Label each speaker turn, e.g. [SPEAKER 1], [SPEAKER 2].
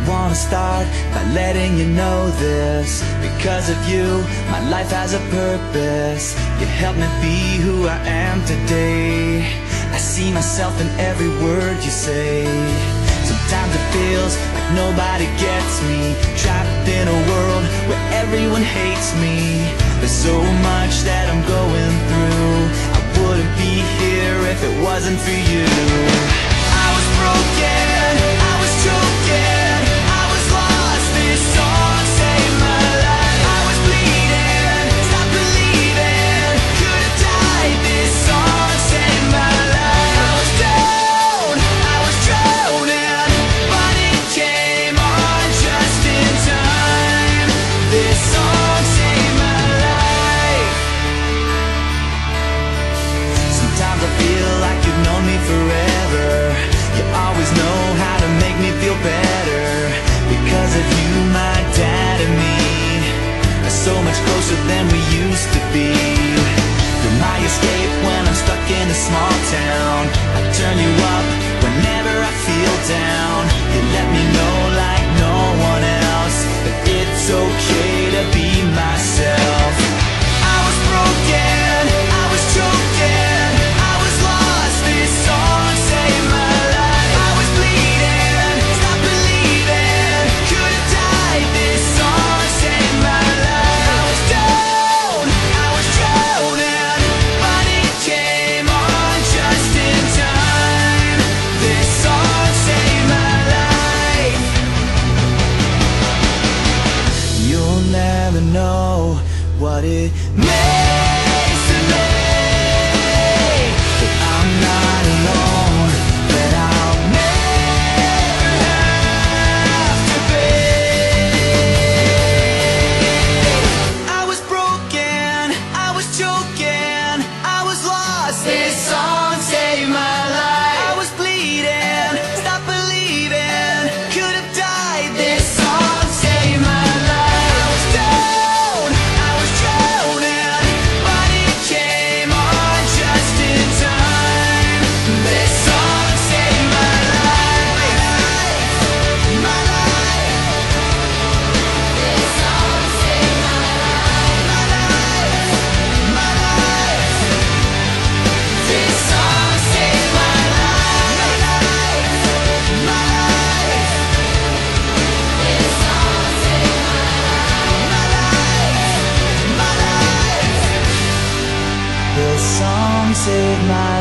[SPEAKER 1] wanna start by letting you know this. Because of you, my life has a purpose. You helped me be who I am today. I see myself in every word you say. Sometimes it feels like nobody gets me, trapped in a world where everyone hates me. There's so much that I'm going through. I wouldn't be here if it wasn't for you. I was broken, I was choking, I was lost, this song saved my life. I was bleeding, stopped believing, could've died, this song saved my life. I was down, I was drowning, but it came on just in time. This song saved my life. Sometimes I feel like you've known me forever. You always know how to make me feel better. Because of you, my dad and me are so much closer than we used to be. You're my escape when I'm stuck in a small town. I turn you up whenever I feel down. You let me know like no one else that it's okay to be myself. I was broken, I was choking, I was lost, this song saved my life. I was bleeding, stopped believing, could've died, this song saved my life. I was down, I was drowning, but it came on just in time. This song saved my life. You'll never know what it means to me that I'm not alone, that I'll never have to be. I was broken, I was choking, I was lost, this song saved my life. I was bleeding, stopped believing, could've died, this song saved my life. I was down, I was drowning, but it came on just in time. This song saved my life. My life. This song saved my life. My life. My life. This song saved my life. My life. My life. This song saved my life. My life. My life. This song saved my